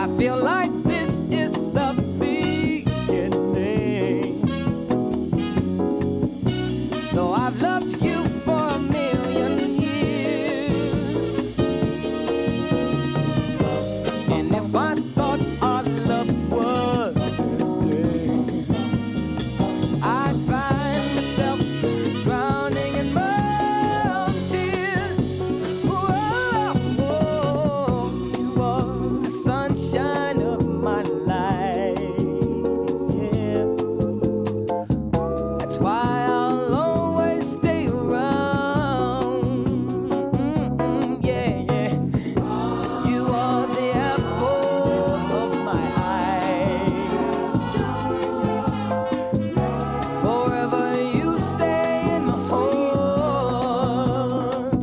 feel like this is the beginning. Though I've loved you for a million years, and if I thought our love was ending, I'd find myself drowning in my own tears. Whoa, you are the sunshine of my life. Yeah. That's why I'll always stay around. Yeah, yeah. You are the apple of my eye. Forever you stay in my heart.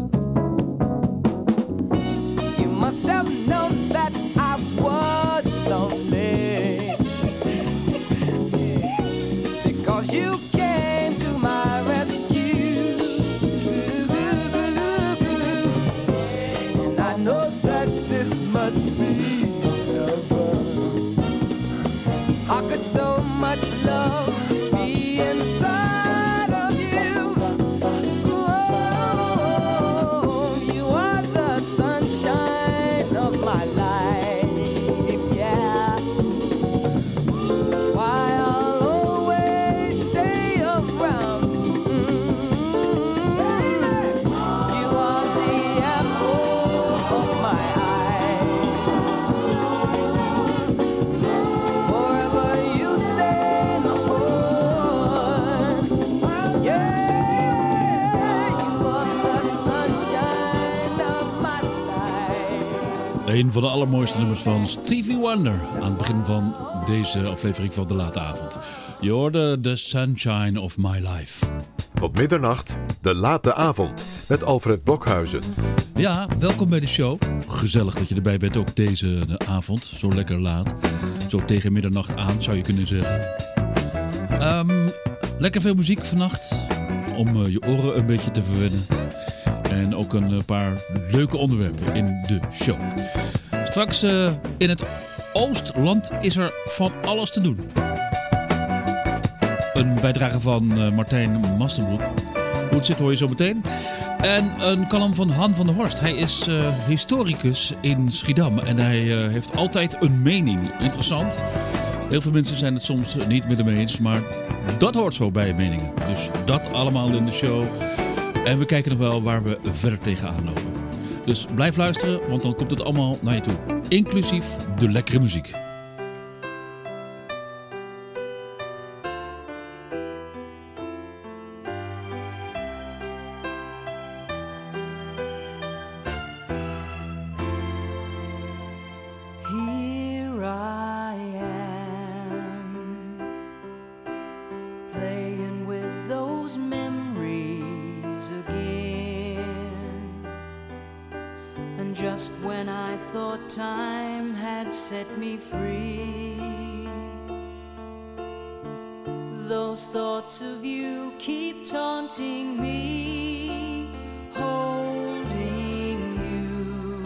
You must have known that I was lonely, because you came to my rescue. And I know that this must be heaven. How could so much love be inside of you? Oh, you are the sunshine of my life, yeah. That's why I'll always stay around. You are the apple of my eye. Forever you stay in my heart. Yeah, you are the sunshine of my life. Een van de allermooiste nummers van Stevie Wonder aan het begin van deze aflevering van De Late Avond. Je hoorde The Sunshine of My Life. Tot middernacht, De Late Avond, met Alfred Blokhuizen. Ja, welkom bij de show. Gezellig dat je erbij bent, ook deze avond. Zo lekker laat. Zo tegen middernacht aan, zou je kunnen zeggen. Lekker veel muziek vannacht. Om je oren een beetje te verwennen. En ook een paar leuke onderwerpen in de show. Straks in het Oostland is er van alles te doen. Een bijdrage van Martijn Mastenbroek. Hoe het zit hoor je zo meteen. En een column van Han van der Horst. Hij is historicus in Schiedam. En hij heeft altijd een mening. Interessant. Heel veel mensen zijn het soms niet met hem eens. Maar dat hoort zo bij meningen. Dus dat allemaal in de show. En we kijken nog wel waar we verder tegenaan lopen. Dus blijf luisteren, want dan komt het allemaal naar je toe. Inclusief de lekkere muziek. Here I am, playing with those memories again. And just when I thought time had set me free, those thoughts of you keep taunting me, holding you,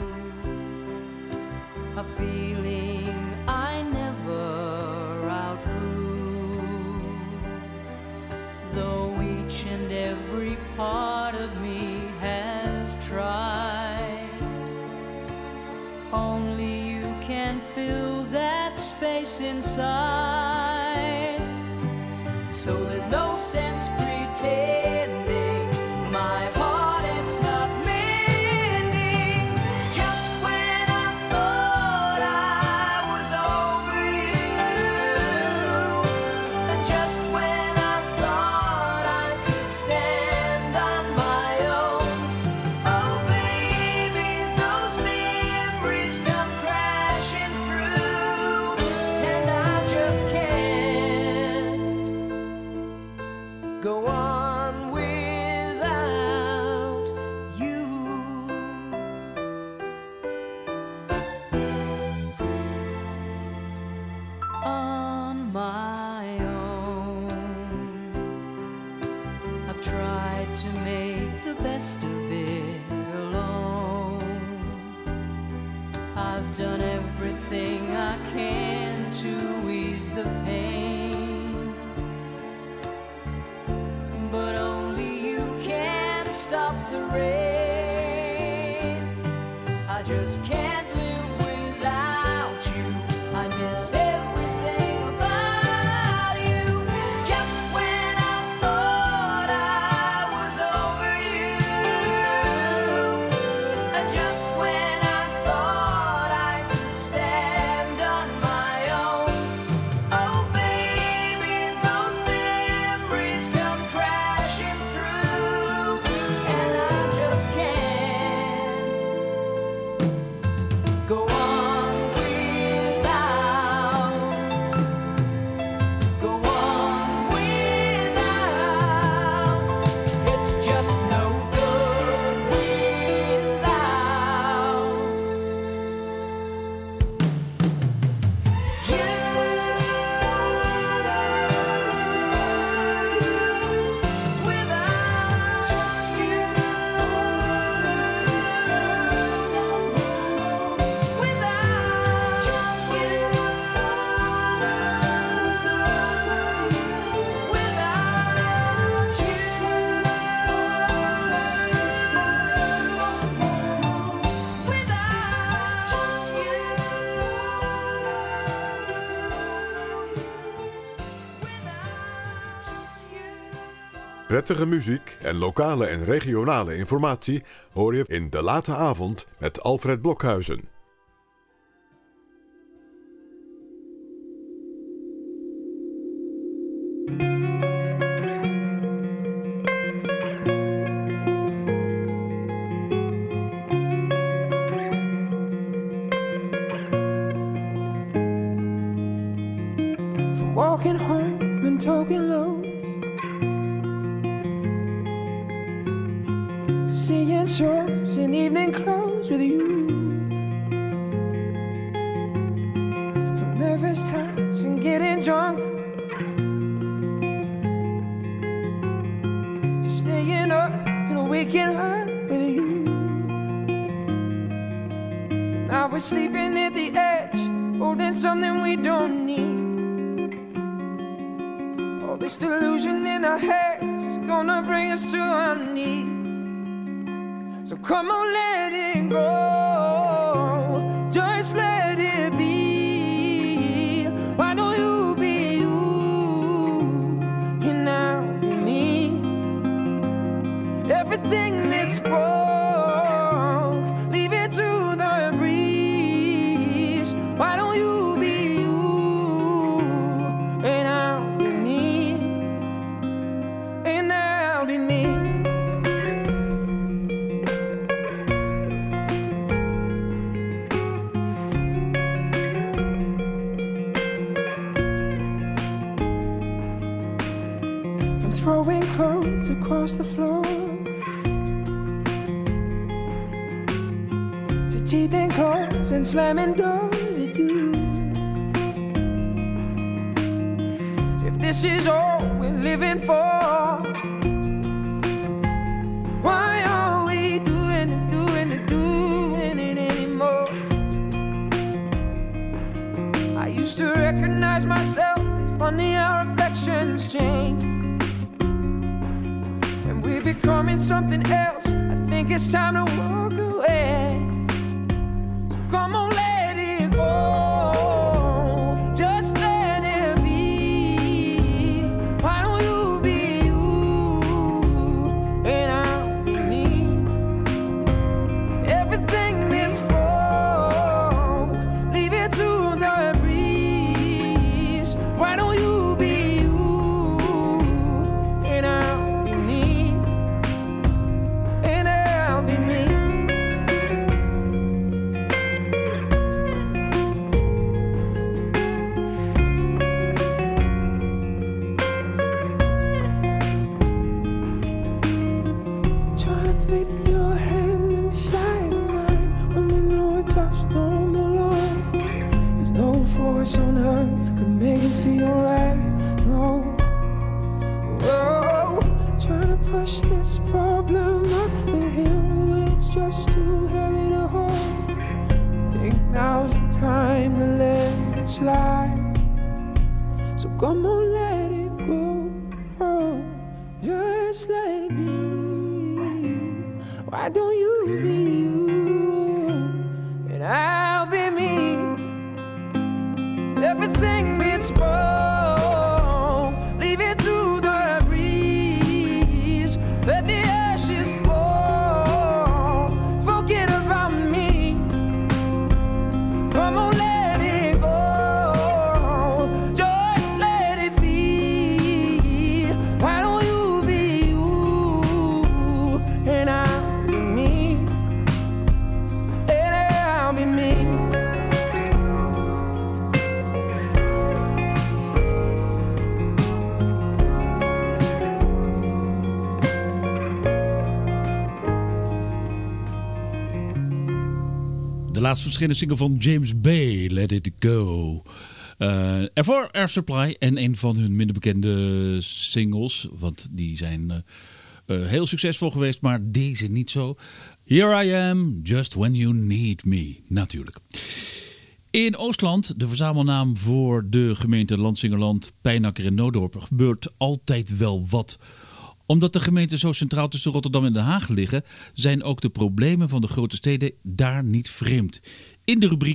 a feeling I never outgrew. Though each and every part of me has tried, only you can fill that space inside. So there's no sense pretending my heart it's not mending. Just when I thought I was over you, and just when I thought I could stand on my own, oh baby, those memories come crashing through, and I just can't go on without you. On my own, I've tried to make the best of it alone. I've done everything Prettige muziek en lokale en regionale informatie hoor je in De Late Avond met Alfred Blokhuizen. From walking home and talking lows, seeing shows in evening clothes with you, from nervous touch and getting drunk, to staying up and waking up with you. And now we're sleeping at the edge, holding something we don't need. All this delusion in our heads is gonna bring us to our knees. So come on, let it go, just let it be. Why don't you be you, and I'll be me. Everything that's broke, leave it to the breeze. Why don't you be you, and I'll be me, and I'll be me. Throwing clothes across the floor, to teeth and claws and slamming doors at you. If this is all we're living for, why are we doing it anymore? I used to recognize myself, it's funny how reflections change. We're becoming something else, I think it's time to walk away. So come on, let it go, just let it be. Why don't you be you, and I'll be me. Everything that's broke, leave it to the breeze. Why don't you be you, and I'll be me. On earth could make it feel right. No, whoa, trying to push this problem up the hill when it's just too heavy to hold. Think now's the time to let it slide. So come on, let it go, oh, just let it be. Why don't you be you, and I'll be me. Everything that's broke, leave it to the breeze. Let the ashes fall, forget about me. Come on, let it go, just let it be. Why don't you be you, and I'll be me, and I'll be me. De laatst verschenen single van James Bay, Let It Go. Ervoor Air Supply en een van hun minder bekende singles. Want die zijn heel succesvol geweest, maar deze niet zo. Here I Am, Just When You Need Me, natuurlijk. In Oostland, de verzamelnaam voor de gemeente Lansingerland, Pijnacker en Noodorp, gebeurt altijd wel wat. Omdat de gemeenten zo centraal tussen Rotterdam en Den Haag liggen, zijn ook de problemen van de grote steden daar niet vreemd. In de rubriek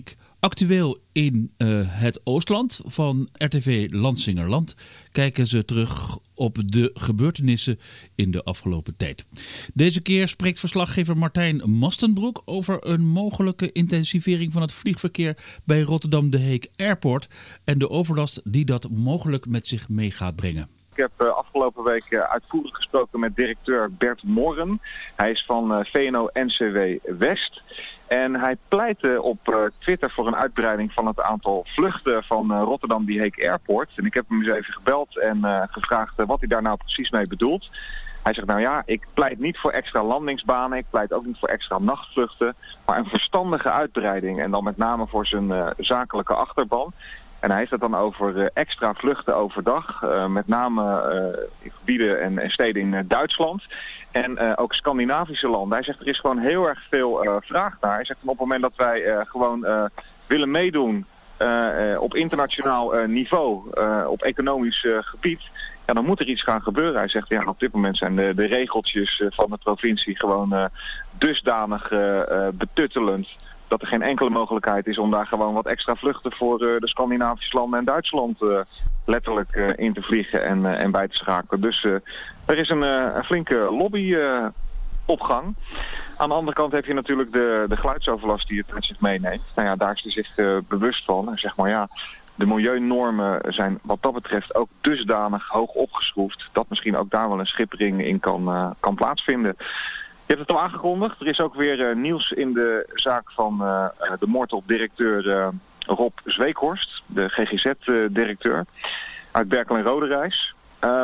Actueel in het Oostland van RTV Lansingerland kijken ze terug op de gebeurtenissen in de afgelopen tijd. Deze keer spreekt verslaggever Martijn Mastenbroek over een mogelijke intensivering van het vliegverkeer bij Rotterdam De Heek Airport en de overlast die dat mogelijk met zich mee gaat brengen. Ik heb afgelopen week uitvoerig gesproken met directeur Bert Morren. Hij is van VNO-NCW West. En hij pleitte op Twitter voor een uitbreiding van het aantal vluchten van Rotterdam Die Heek Airport. En ik heb hem eens even gebeld en gevraagd wat hij daar nou precies mee bedoelt. Hij zegt, nou ja, ik pleit niet voor extra landingsbanen, ik pleit ook niet voor extra nachtvluchten, maar een verstandige uitbreiding. En dan met name voor zijn zakelijke achterban. En hij heeft het dan over extra vluchten overdag, met name in gebieden en steden in Duitsland. En ook Scandinavische landen. Hij zegt er is gewoon heel erg veel vraag naar. Hij zegt op het moment dat wij gewoon willen meedoen op internationaal niveau, op economisch gebied, ja, dan moet er iets gaan gebeuren. Hij zegt ja, op dit moment zijn de regeltjes van de provincie gewoon dusdanig betuttelend dat er geen enkele mogelijkheid is om daar gewoon wat extra vluchten voor de Scandinavische landen en Duitsland letterlijk in te vliegen en bij te schakelen. Dus er is een flinke lobby op gang. Aan de andere kant heb je natuurlijk de geluidsoverlast die het met zich meeneemt. Nou ja, daar is hij zich bewust van. En zeg maar ja, de milieunormen zijn wat dat betreft ook dusdanig hoog opgeschroefd dat misschien ook daar wel een schippering in kan plaatsvinden. Je hebt het al aangekondigd. Er is ook weer nieuws in de zaak van de moord op directeur Rob Zweekhorst, de GGZ-directeur, uit Berkel en Roderijs.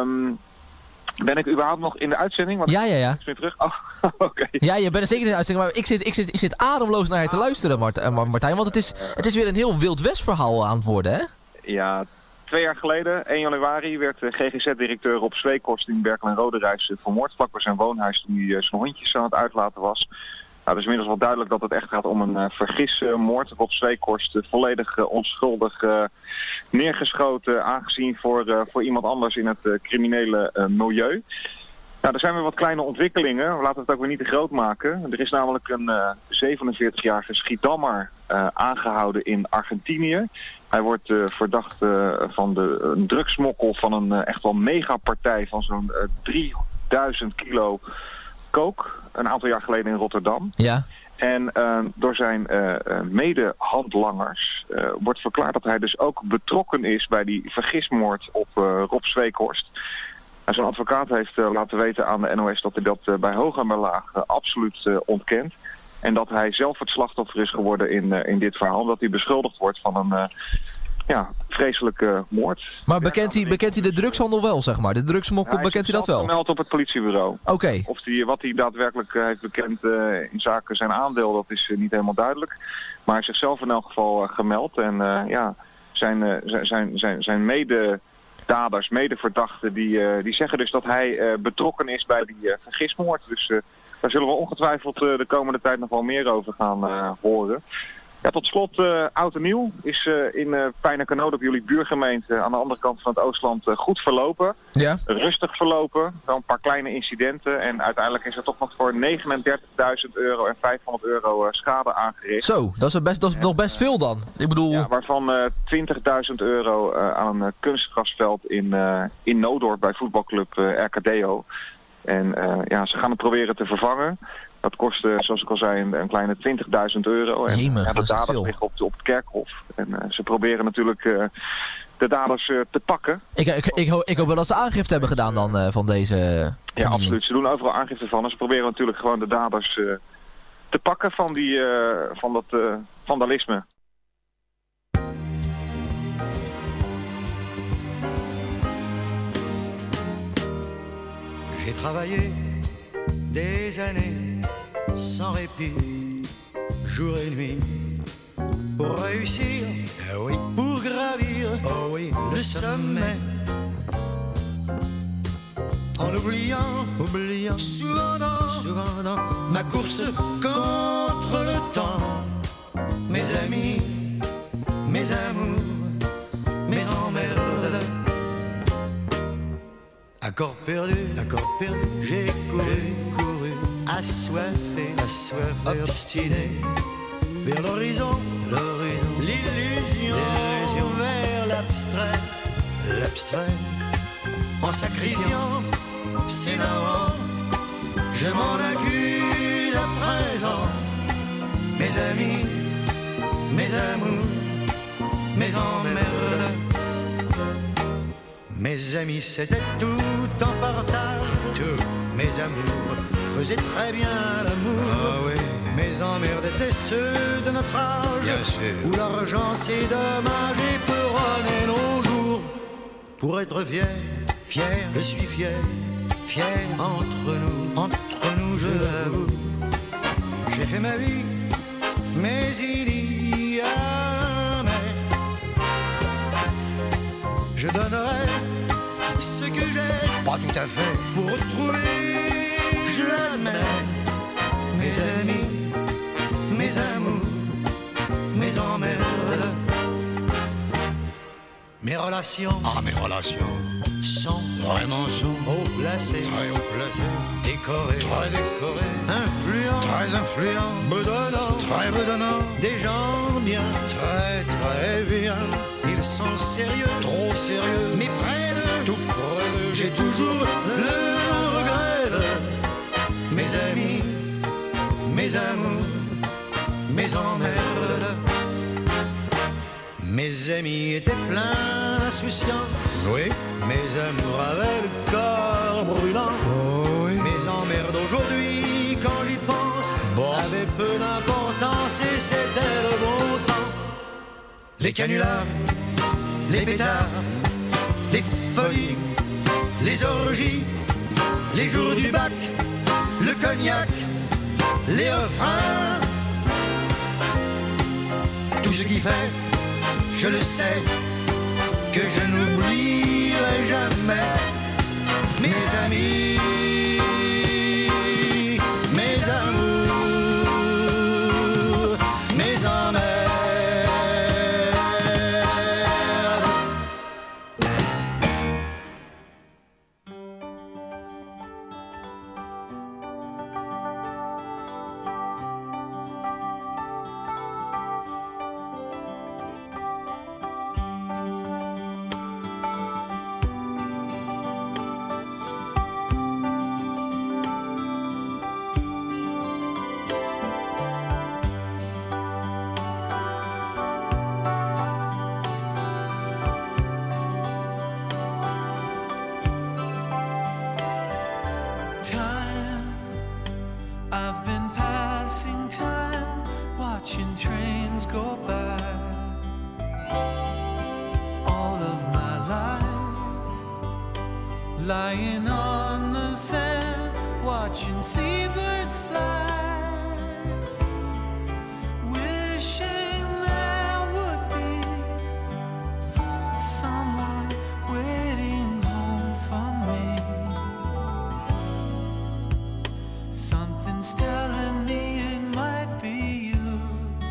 Ben ik überhaupt nog in de uitzending? Want ja. Ik ben terug. Oh, okay. Ja, je bent er zeker in de uitzending, maar ik zit ademloos naar je te luisteren, Martijn. Want het is weer een heel Wild West verhaal aan het worden, hè? Ja, 2 jaar geleden, 1 januari, werd GGZ-directeur Rob Zweekhorst in Berkel en Roderijs vermoord, vlak bij zijn woonhuis toen hij zijn hondjes aan het uitlaten was. Nou, het is inmiddels wel duidelijk dat het echt gaat om een vergismoord. Rob Zweekhorst volledig onschuldig neergeschoten, aangezien voor iemand anders in het criminele milieu. Nou, er zijn weer wat kleine ontwikkelingen. We laten het ook weer niet te groot maken. Er is namelijk een 47-jarige Schiedammer aangehouden in Argentinië. Hij wordt verdacht van een drugsmokkel van een echt wel megapartij van zo'n 3000 kilo kook. Een aantal jaar geleden in Rotterdam. Ja. En door zijn medehandlangers wordt verklaard dat hij dus ook betrokken is bij die vergismoord op Rob Zweekhorst. Zijn advocaat heeft laten weten aan de NOS dat hij dat bij hoog en bij laag absoluut ontkent. En dat hij zelf het slachtoffer is geworden in dit verhaal. Omdat hij beschuldigd wordt van een vreselijke moord. Maar bekent hij de drugshandel wel, zeg maar? De drugsmokkel, bekent hij dat wel? Hij is gemeld op het politiebureau. Oké. Wat hij daadwerkelijk heeft bekend in zaken zijn aandeel, dat is niet helemaal duidelijk. Maar hij heeft zichzelf in elk geval gemeld. En zijn mededaders, medeverdachten, die zeggen dus dat hij betrokken is bij die vergismoord. Dus daar zullen we ongetwijfeld de komende tijd nog wel meer over gaan horen. Ja, tot slot, oud en nieuw is in Pijnackernode op jullie buurgemeente aan de andere kant van het Oostland goed verlopen. Ja. Rustig verlopen, wel een paar kleine incidenten en uiteindelijk is er toch nog voor €39.000 en €500 schade aangericht. Zo, dat is nog best veel dan. Ik bedoel... Ja, waarvan €20.000 aan een kunstgrasveld in Noodorp bij voetbalclub RKDO. En ze gaan het proberen te vervangen. Dat kost, zoals ik al zei, een kleine €20.000. En Jemig, de daders liggen op het kerkhof. En ze proberen natuurlijk de daders te pakken. Ik hoop wel dat ze aangifte hebben gedaan dan van deze... Ja, absoluut. Ze doen overal aangifte van. En ze proberen natuurlijk gewoon de daders te pakken van dat vandalisme. J'ai travaillé des années sans répit, jour et nuit, pour réussir, oui, pour gravir, oh oui, le sommet. En oubliant souvent dans ma course contre le temps, mes amis, mes amours, mes emmerdes. Accord perdu, j'ai couru, assoiffé, obstiné, vers l'horizon, l'illusion vers l'abstrait, l'abstrait. En sacrifiant ses darons, je m'en accuse à présent. Mes amis, mes amours, mes emmerdes. Mes amis, c'était tout en partage. Tout. Mes amours faisaient très bien l'amour. Ah oui. Mes emmerdes étaient ceux de notre âge. Bien sûr. Où l'argent c'est dommage et peut runner nos jours. Pour être fier, fier, je suis fier. Fier entre nous, je l'avoue. J'ai fait ma vie, mais il y a mais. Je donnerai ce que j'ai, pas tout à fait, pour retrouver, je l'admets, mes amis, mes amours, mes emmerdes. Mes relations, mes relations sont vraiment haut placées, très haut placées, décorées, très décorées, influents, très influents, bedonnants, très bedonnants, des gens bien, très très bien. Ils sont sérieux, trop sérieux, mais près de tout près d'eux, j'ai toujours le regret de mes amis, mes amours, mes emmerdes. Mes amis étaient pleins d'insouciance. Oui. Mes amours avaient le corps brûlant. Oh oui. Mes emmerdes aujourd'hui, quand j'y pense, avaient peu d'importance et c'était le bon temps. Les canulars, les pétards, les folies, les orgies, les jours du bac, le cognac, les refrains. Tout ce qui fait, je le sais, que je n'oublierai jamais mes amis, mes amours, mes emmerdes. Lying on the sand, watching seabirds fly, wishing there would be someone waiting home for me. Something's telling me it might be you.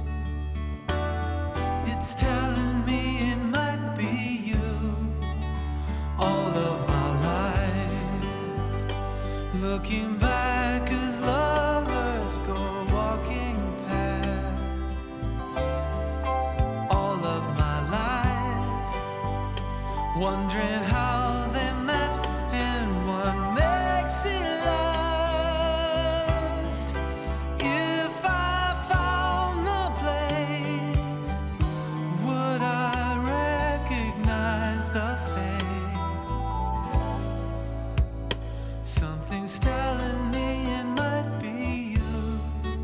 It's telling me it might be you. All of looking back as lovers go walking past, all of my life, wondering how they met and what makes it last. If I found the place, would I recognize the face? Something's telling me it might be you.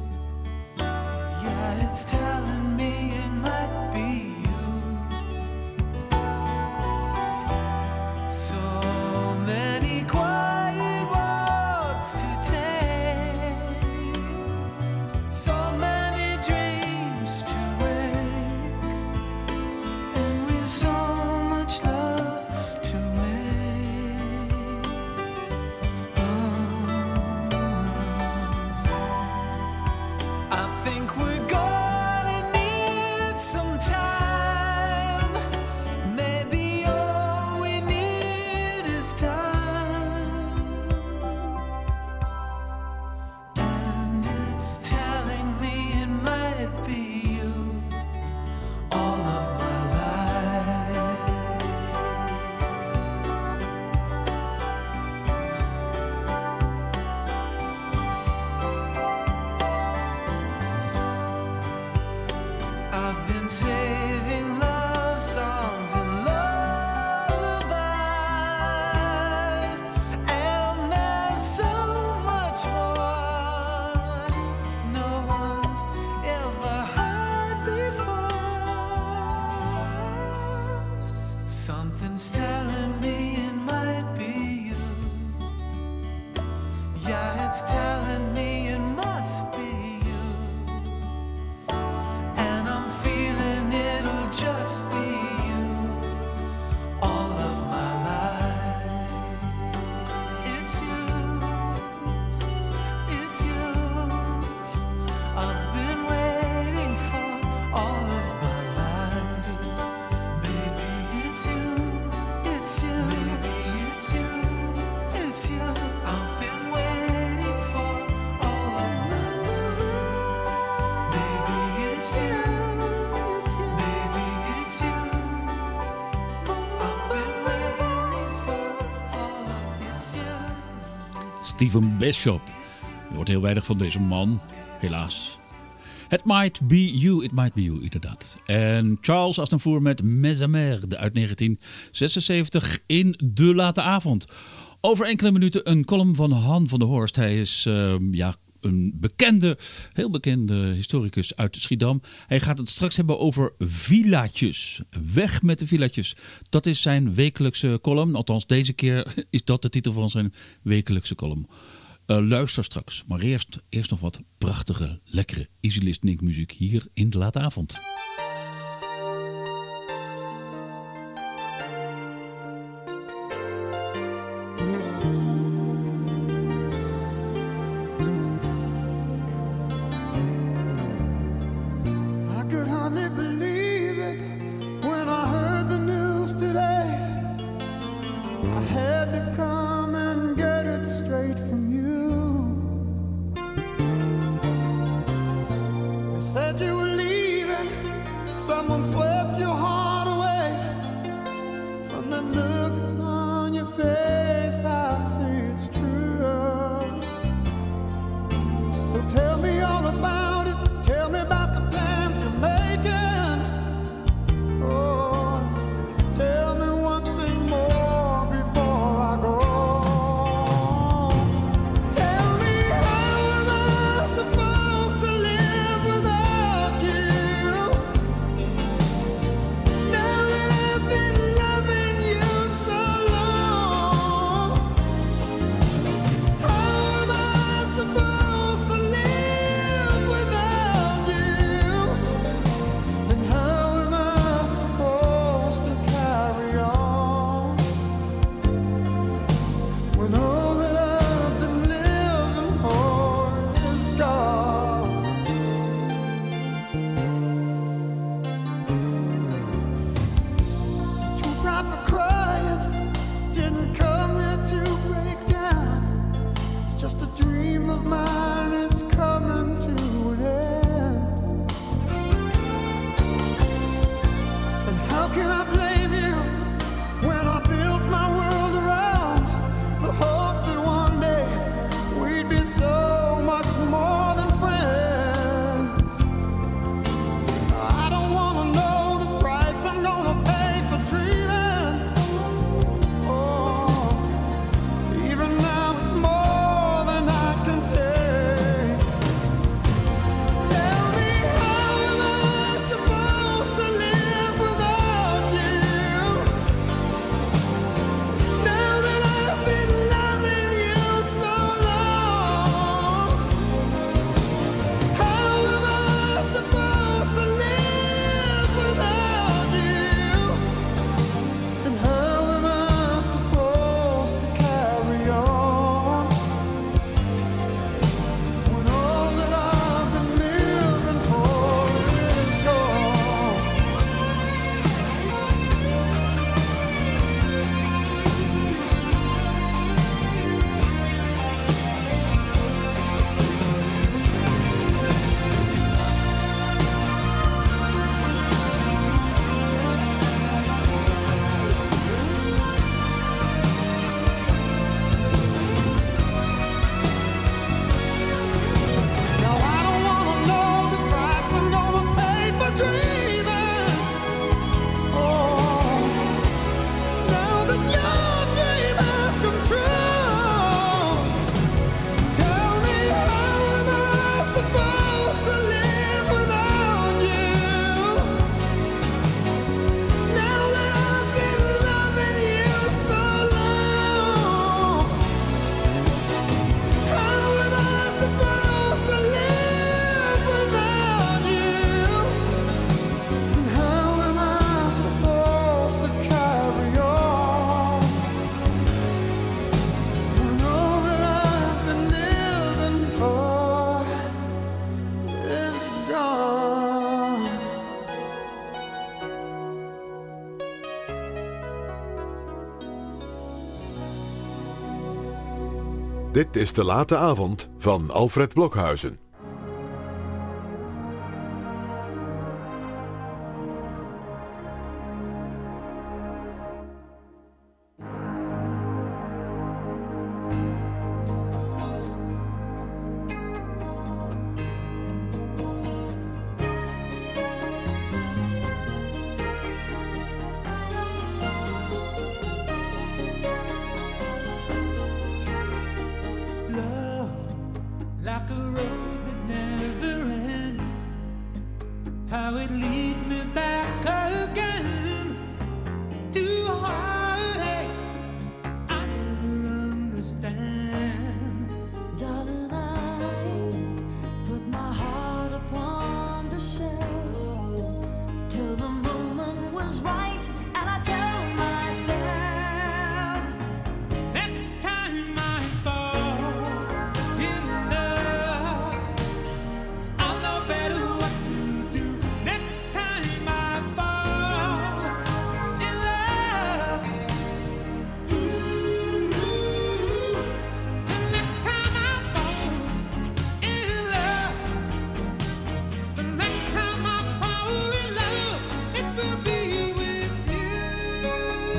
Yeah, it's telling me it might be you. So many quiet walks to take, so many dreams to wake, and we've so much love to make. I think we're gonna need some time. Maybe all we need is time. And it's telling me it might be you. All Something's telling me it might be you. Yeah, it's telling me it must be you. And I'm feeling it'll just be you all of my life. It's you, it's you. I've been waiting for all of my life. Maybe it's you, it's you. Maybe it's you, it's you. I've been waiting for all of my life. Maybe it's you, it's you. Maybe it's you. I've been waiting for all of it's you. Stephen Bishop. Je hoort heel weinig van deze man, helaas. It might be you, it might be you, inderdaad. En Charles Aznavour met Mes Amers uit 1976 in De Late Avond. Over enkele minuten een column van Han van der Horst. Hij is een heel bekende historicus uit Schiedam. Hij gaat het straks hebben over villaatjes. Weg met de villaatjes. Dat is zijn wekelijkse column. Althans, deze keer is dat de titel van zijn wekelijkse column. Luister straks. Maar eerst nog wat prachtige, lekkere easy listening muziek hier in De Late Avond. I could hardly believe it when I heard the news today. I had to come and get it straight from you. They said you were leaving, someone swept your heart away. From that look on your face, I see it's true. So tell me all about it, tell me about the plans you're making. Oh, tell me one thing more before I go. Tell me, how am I supposed to live without you? Now that I've been loving you so long, how am I supposed to live without you? And how am I supposed to carry on when all that I've been living for is gone? Too proud for crying, didn't come here to break down. It's just a dream of mine is coming to an end. And how can I blame you when I built my world around the hope that one day we'd be so much more than friends? I don't wanna know the price I'm gonna pay for dreaming. Oh, even now it's more than I can take. Tell me, how am I supposed to live without you? Dit is De Late Avond van Alfred Blokhuizen. Like a road that never ends, how it leads me back again to a heartache I never understand. Darling, I put my heart upon the shelf till the moment was right, and I tell myself, Next time I fall in love, I'll know better what to do. Next time I fall in love, ooh, the next time I fall in love, the next time I fall in love, it will be with you.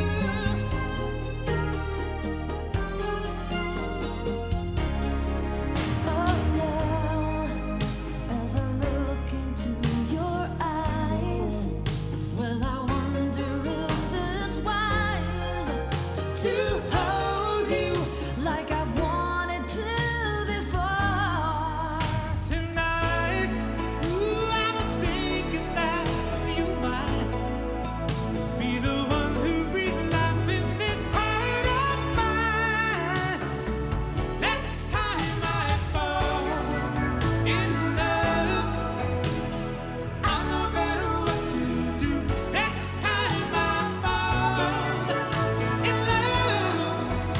oh now, as I look into your eyes, well, I wonder if it's wise to hold you like I've wanted to before. Tonight, ooh, I was thinking that you might be the one who breathes life in this heart of mine. Next time I fall in love, I'll know better what to do. Next time I fall in love,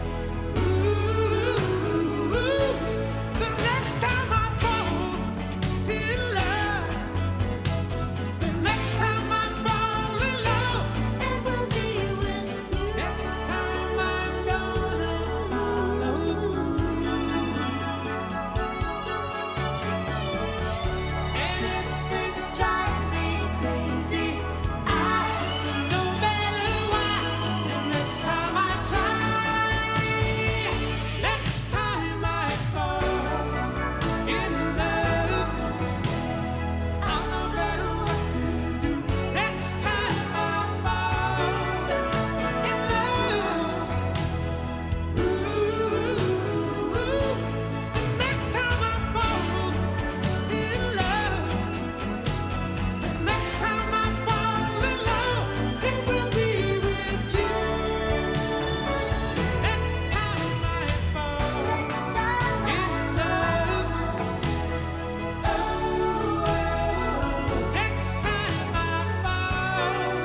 ooh, the next time I fall in love, the next time I fall in love, It will be with you. next time I'm gonna follow. And if it drives me crazy, I no matter why. And next time I try, next time I fall in love, I'll know better what to do. Next time I fall in love, ooh, the next time I fall in love, the next time I fall in love, it will be with you. Next time I fall Next time in love, oh, next time I fall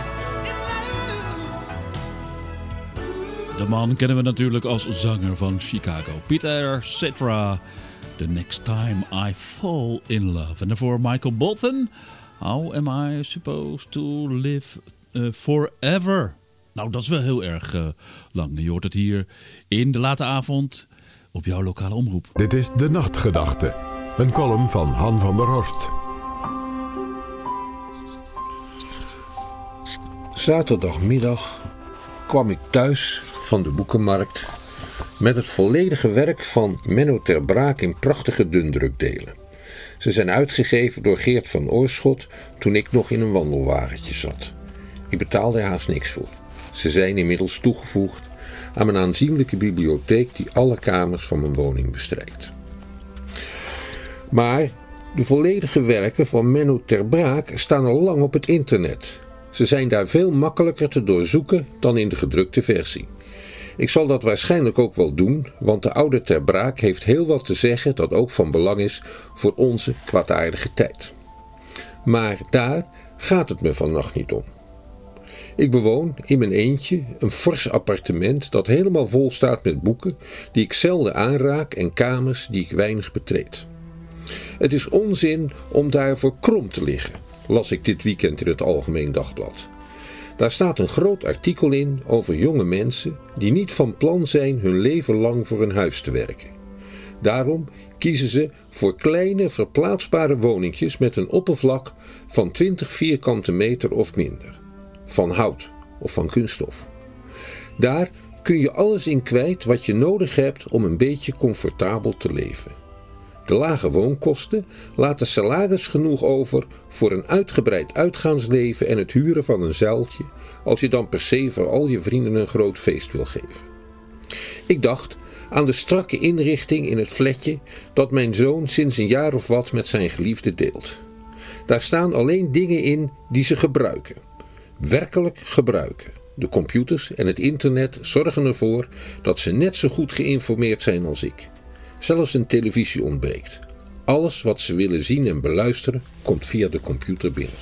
in love. De man kennen we natuurlijk als zanger van Chicago. Peter Cetera, The Next Time I Fall in Love. En daarvoor Michael Bolton, How Am I Supposed to Live Forever? Nou, dat is wel heel erg lang. Je hoort het hier in De Late Avond op jouw lokale omroep. Dit is De Nachtgedachte, een column van Han van der Horst. Zaterdagmiddag kwam ik thuis van de boekenmarkt met het volledige werk van Menno ter Braak in prachtige dundrukdelen. Ze zijn uitgegeven door Geert van Oorschot toen ik nog in een wandelwagentje zat. Ik betaalde er haast niks voor. Ze zijn inmiddels toegevoegd aan mijn aanzienlijke bibliotheek die alle kamers van mijn woning bestrijkt. Maar de volledige werken van Menno ter Braak staan al lang op het internet. Ze zijn daar veel makkelijker te doorzoeken dan in de gedrukte versie. Ik zal dat waarschijnlijk ook wel doen, want de oude ter Braak heeft heel wat te zeggen dat ook van belang is voor onze kwaadaardige tijd. Maar daar gaat het me vannacht niet om. Ik bewoon in mijn eentje een fors appartement dat helemaal vol staat met boeken die ik zelden aanraak en kamers die ik weinig betreed. Het is onzin om daarvoor krom te liggen, las ik dit weekend in het Algemeen Dagblad. Daar staat een groot artikel in over jonge mensen die niet van plan zijn hun leven lang voor een huis te werken. Daarom kiezen ze voor kleine verplaatsbare woningjes met een oppervlak van 20 vierkante meter of minder. Van hout of van kunststof. Daar kun je alles in kwijt wat je nodig hebt om een beetje comfortabel te leven. De lage woonkosten laten salaris genoeg over voor een uitgebreid uitgaansleven en het huren van een zaaltje, als je dan per se voor al je vrienden een groot feest wil geven. Ik dacht aan de strakke inrichting in het flatje dat mijn zoon sinds een jaar of wat met zijn geliefde deelt. Daar staan alleen dingen in die ze gebruiken. Werkelijk gebruiken. De computers en het internet zorgen ervoor dat ze net zo goed geïnformeerd zijn als ik. Zelfs een televisie ontbreekt. Alles wat ze willen zien en beluisteren komt via de computer binnen.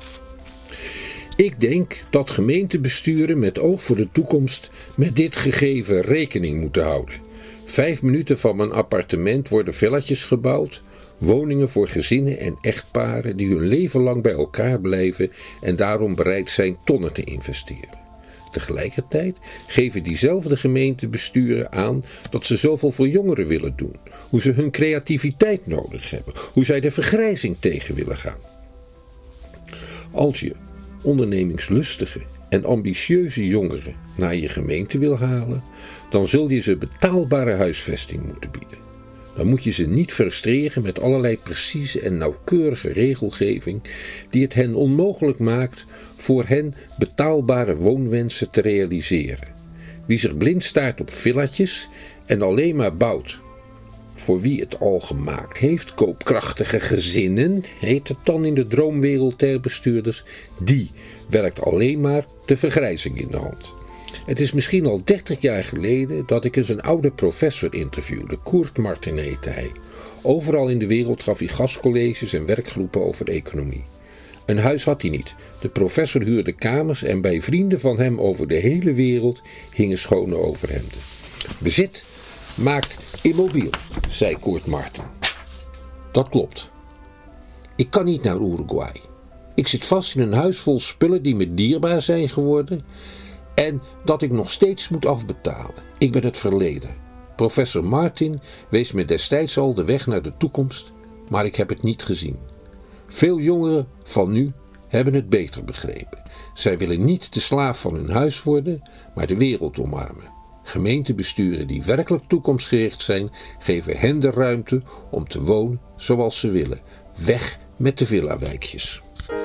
Ik denk dat gemeentebesturen met oog voor de toekomst met dit gegeven rekening moeten houden. 5 minuten van mijn appartement worden villatjes gebouwd, woningen voor gezinnen en echtparen die hun leven lang bij elkaar blijven en daarom bereid zijn tonnen te investeren. Tegelijkertijd geven diezelfde gemeentebesturen aan dat ze zoveel voor jongeren willen doen, hoe ze hun creativiteit nodig hebben, hoe zij de vergrijzing tegen willen gaan. Als je ondernemingslustige en ambitieuze jongeren naar je gemeente wil halen, dan zul je ze betaalbare huisvesting moeten bieden. Dan moet je ze niet frustreren met allerlei precieze en nauwkeurige regelgeving die het hen onmogelijk maakt voor hen betaalbare woonwensen te realiseren. Wie zich blind staart op villatjes en alleen maar bouwt voor wie het al gemaakt heeft, koopkrachtige gezinnen, heet het dan in de droomwereld der bestuurders, die werkt alleen maar de vergrijzing in de hand. Het is misschien al 30 jaar geleden dat ik eens een oude professor interviewde, Koert Martin heette hij. Overal in de wereld gaf hij gastcolleges en werkgroepen over economie. Een huis had hij niet. De professor huurde kamers en bij vrienden van hem over de hele wereld hingen schone overhemden. Bezit maakt immobiel, zei Koert Martin. Dat klopt. Ik kan niet naar Uruguay. Ik zit vast in een huis vol spullen die me dierbaar zijn geworden en dat ik nog steeds moet afbetalen. Ik ben het verleden. Professor Martin wees me destijds al de weg naar de toekomst, maar ik heb het niet gezien. Veel jongeren van nu hebben het beter begrepen. Zij willen niet de slaaf van hun huis worden, maar de wereld omarmen. Gemeentebesturen die werkelijk toekomstgericht zijn, geven hen de ruimte om te wonen zoals ze willen. Weg met de villawijkjes.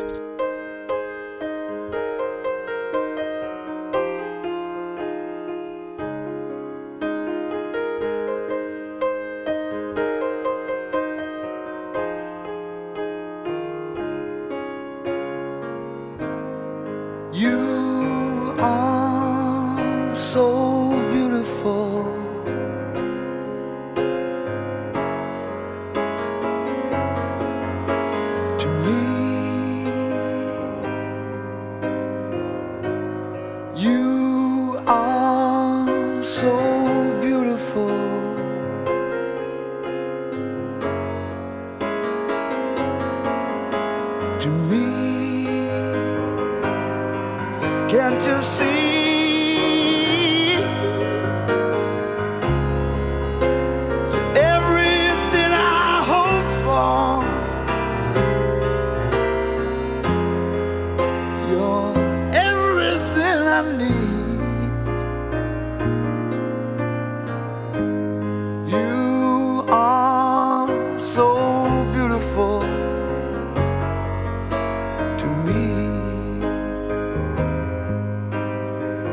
You are so beautiful. To me, you are so beautiful. To me. Can't you see? You're everything I hope for. You're everything I need. You are so beautiful to me.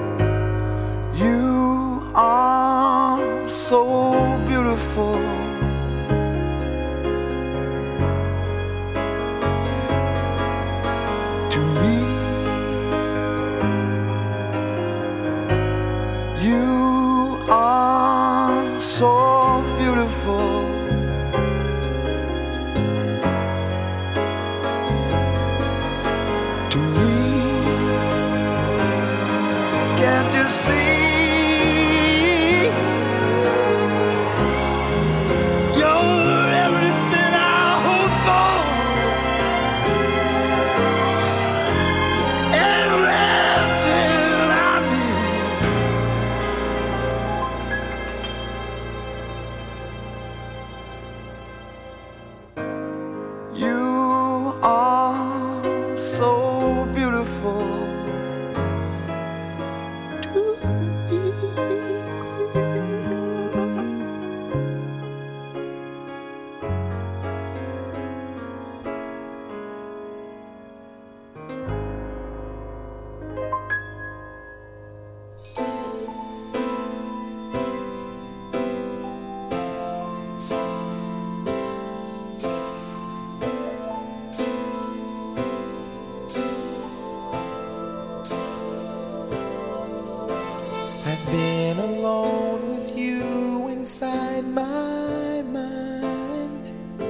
been alone with you inside my mind,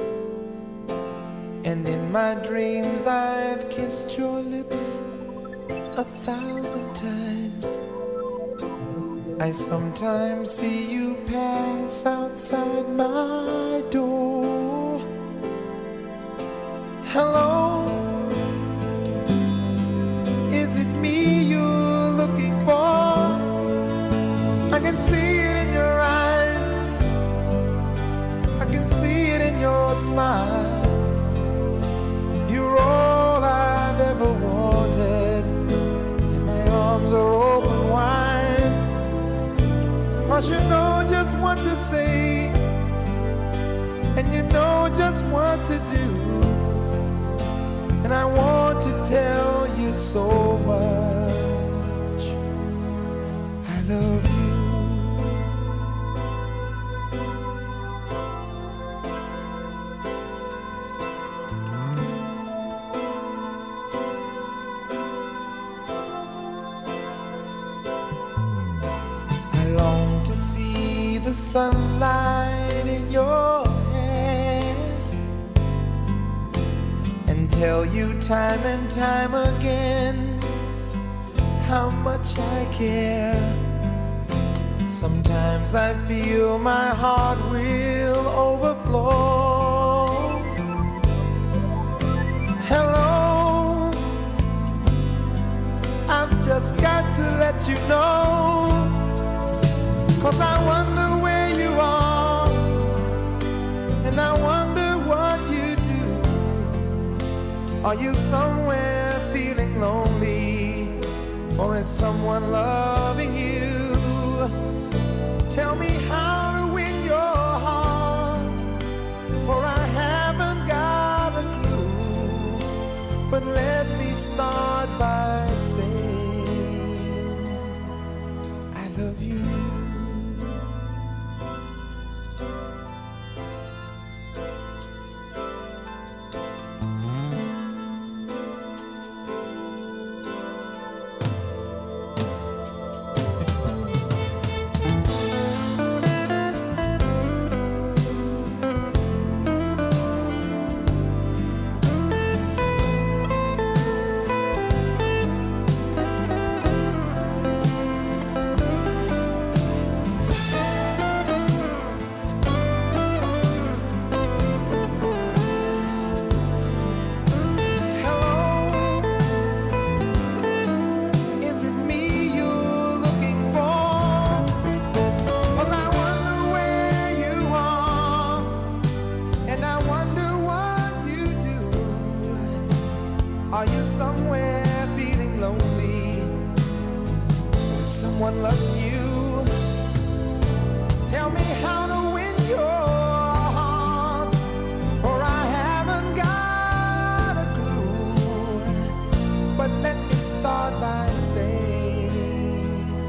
and in my dreams I've kissed your lips 1,000 times. I sometimes see you pass outside my door. Hello, is it me you're looking for? I can see it in your eyes, I can see it in your smile. You're all I've ever wanted, and my arms are open wide. 'Cause you know just what to say, and you know just what to do, and I want to tell you so much I love you. I long to see the sunlight in your hair and tell you time and time again how much I care. Sometimes I feel my heart will overflow. Hello, I've just got to let you know, 'cause I wonder where you are, and I wonder what you do. Are you somewhere feeling lonely, or is someone loving you? Tell me how to win your heart, for I haven't got a clue. But let me start by saying I love you. Are you somewhere feeling lonely? Is someone loving you? Tell me how to win your heart, for I haven't got a clue. But let me start by saying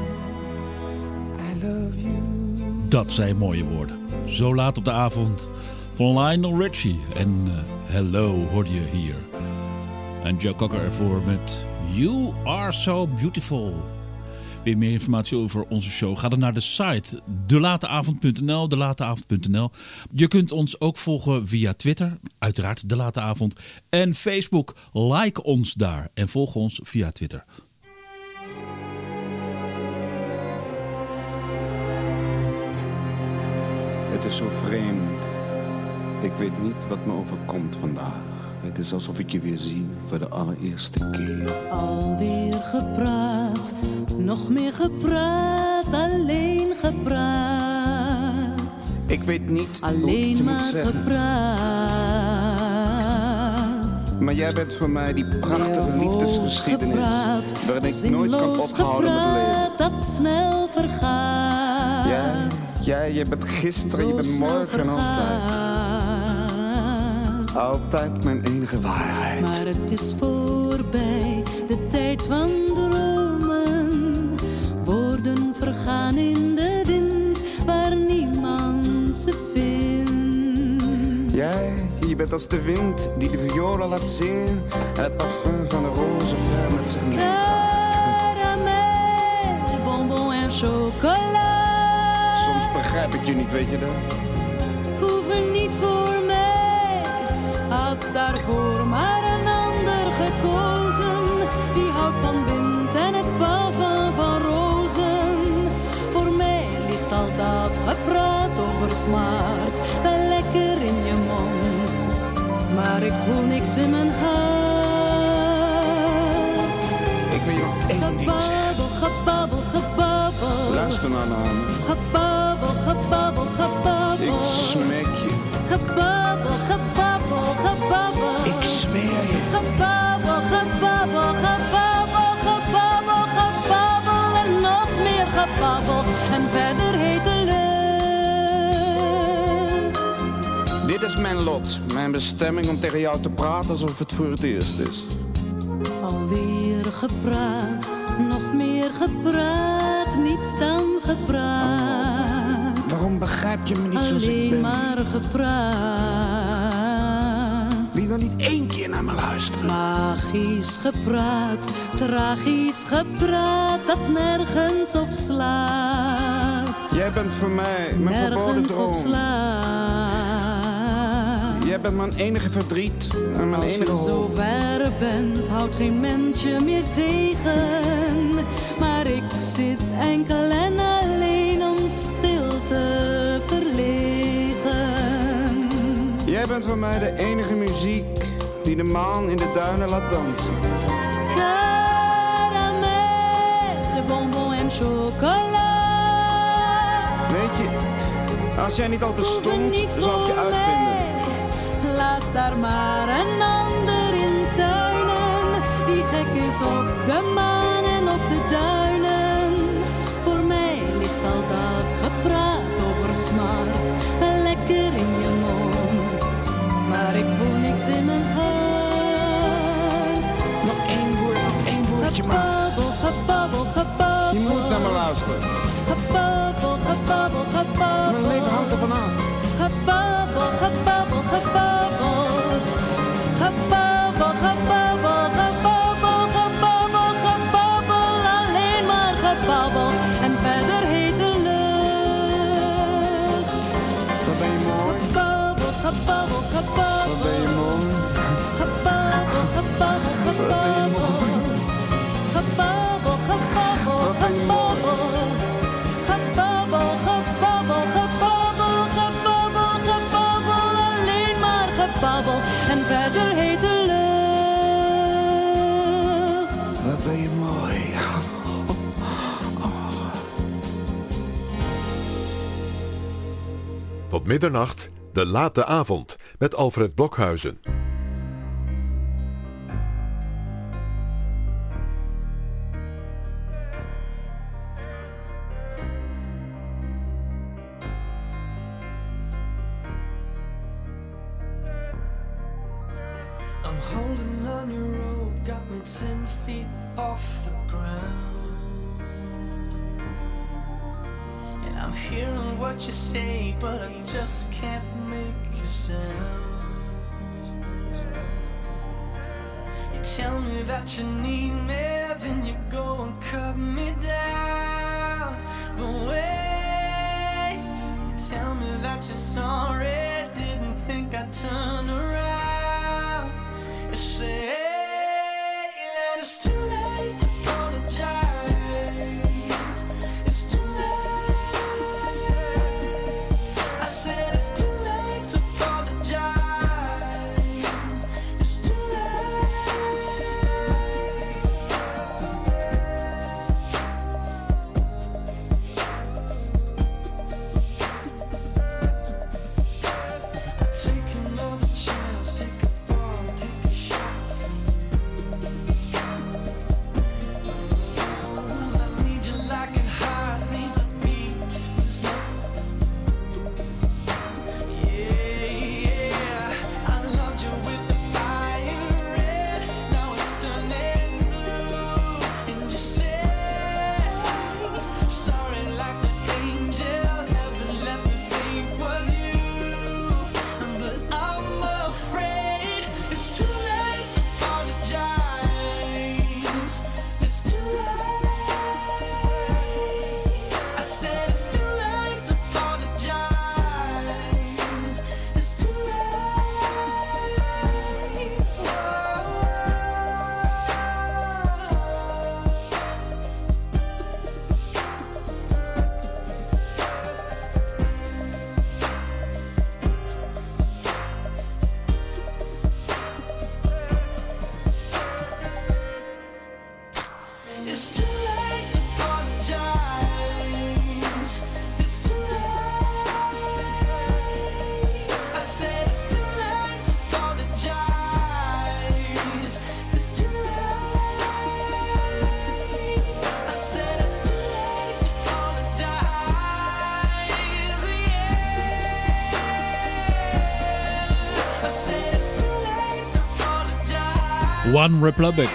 I love you. Dat zijn mooie woorden. Zo laat op de avond van Lionel Richie. En Hello hoorde je hier. En Joe Cocker ervoor met You Are So Beautiful. Weer meer informatie over onze show. Ga dan naar de site delateavond.nl, delateavond.nl. Je kunt ons ook volgen via Twitter, uiteraard De Late Avond. En Facebook, like ons daar en volg ons via Twitter. Het is zo vreemd. Ik weet niet wat me overkomt vandaag. Het is alsof ik je weer zie voor de allereerste keer. Alweer gepraat, nog meer gepraat, alleen gepraat. Ik weet niet hoe ik Alleen je maar moet zeggen. gepraat. Maar jij bent voor mij die prachtige liefdesgeschiedenis waarin ik nooit kan ophouden met lezen. Dat snel vergaat. Jij, je bent gisteren, je bent morgen altijd. Altijd mijn enige waarheid. Maar het is voorbij, de tijd van dromen. Woorden vergaan in de wind, waar niemand ze vindt. Je bent als de wind die de violen laat zingen en het parfum van de roze ver met zich meedraagt. Caramel, bonbon en chocola. Soms begrijp ik je niet, weet je dat? Hoeven niet voor mij, had daarvoor maar een ander gekozen. Die houdt van wind en het parfum van rozen. Voor mij ligt al dat gepraat over smaad wel lekker in je mond, maar ik voel niks in mijn hart. Ik wil je nog één ding zeggen. Gebabbel, gebabbel. Luister nou naar me. Gebabbel, gebabbel, gebabbel. Ik smeek je. Gebabbel, gebabbel, gebabbel. Ik zweer je. Gebabbel, gebabbel, gebabbel, gebabbel, gebabbel en nog meer gebabbel en verder hete lucht. Dit is mijn lot, mijn bestemming om tegen jou te praten alsof het voor het eerst is. Alweer gepraat, nog meer gepraat, niets dan gepraat. Waarom begrijp je me niet zoals ik ben? Alleen maar gepraat. Wil je dan niet één keer naar me luisteren? Magisch gepraat, tragisch gepraat, dat nergens op slaat. Jij bent voor mij mijn verboden Nergens op droom. slaat. Jij bent mijn enige verdriet en mijn enige Als je hoop. zo ver bent, houdt geen mensje meer tegen. Maar ik zit enkel en alleen om stil te verlegen. Jij bent voor mij de enige muziek die de maan in de duinen laat dansen. Karamel, bonbon en chocola. Weet je, als jij niet al Hoeven bestond, niet zou ik je voor uitvinden. mij. Laat daar maar een ander in tuinen, die gek is op de maan en op de duinen. Voor mij ligt al dat gepraat over smart wel lekker in je mond, maar ik voel niks in mijn hart. Nog één woordje maar. Gebabbel, gebabbel, gebabbel. Je moet naar me luisteren. Gebabbel, gebabbel, gebabbel. Mijn leven hangt ervan af. Gebabbel, gebabbel, gebabbel. Gebabbel, gebabbel, gebabbel, gebabbel, gebabbel. Alleen maar gebabbel en verder hete lucht. Wat ben je mooi. Gebabbel, gebabbel, gebabbel. Wat ben je mooi. Gebabbel, gebabbel, gebabbel. Gebabbel, gebabbel, gebabbel. Gebabbel, gebabbel, gebabbel, gebabbel, gebabbel. Alleen maar gebabbel en verder hete lucht. Wat ben je mooi. Tot middernacht, de late avond met Alfred Blokhuizen. I'm holding on your rope, got me 10 feet off the ground. And I'm hearing what you say, but I just can't make a sound. You tell me that you need me, then you go and cut me down. But wait, you tell me that you're sorry, didn't think I'd turn around. You say that it's too late to apologize. It's too late. I said it's too late to apologize. It's too late. One Republic.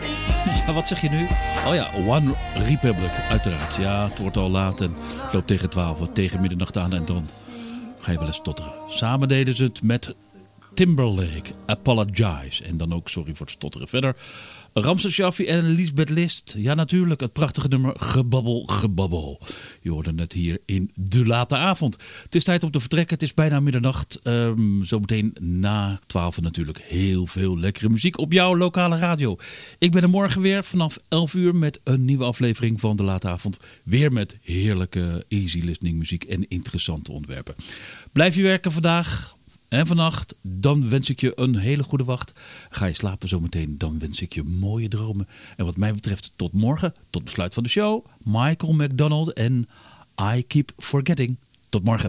Ja, wat zeg je nu? Oh ja, One Republic, uiteraard. Ja, het wordt al laat en het loopt tegen 12, tegen middernacht aan en dan ga je wel eens stotteren. Samen deden ze het met Timberlake, Apologize. En dan ook sorry voor het stotteren. Verder Ramses Shaffi en Lisbeth List. Ja, natuurlijk, het prachtige nummer Gebabbel, Gebabbel. Je hoorde het hier in De Late Avond. Het is tijd om te vertrekken. Het is bijna middernacht. Zometeen na 12 natuurlijk heel veel lekkere muziek op jouw lokale radio. Ik ben er morgen weer vanaf 11 uur met een nieuwe aflevering van De Late Avond. Weer met heerlijke easy listening muziek en interessante onderwerpen. Blijf je werken vandaag en vannacht, dan wens ik je een hele goede wacht. Ga je slapen zometeen, dan wens ik je mooie dromen. En wat mij betreft tot morgen, tot besluit van de show. Michael McDonald en I Keep Forgetting. Tot morgen.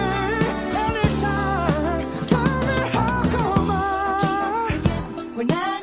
We're not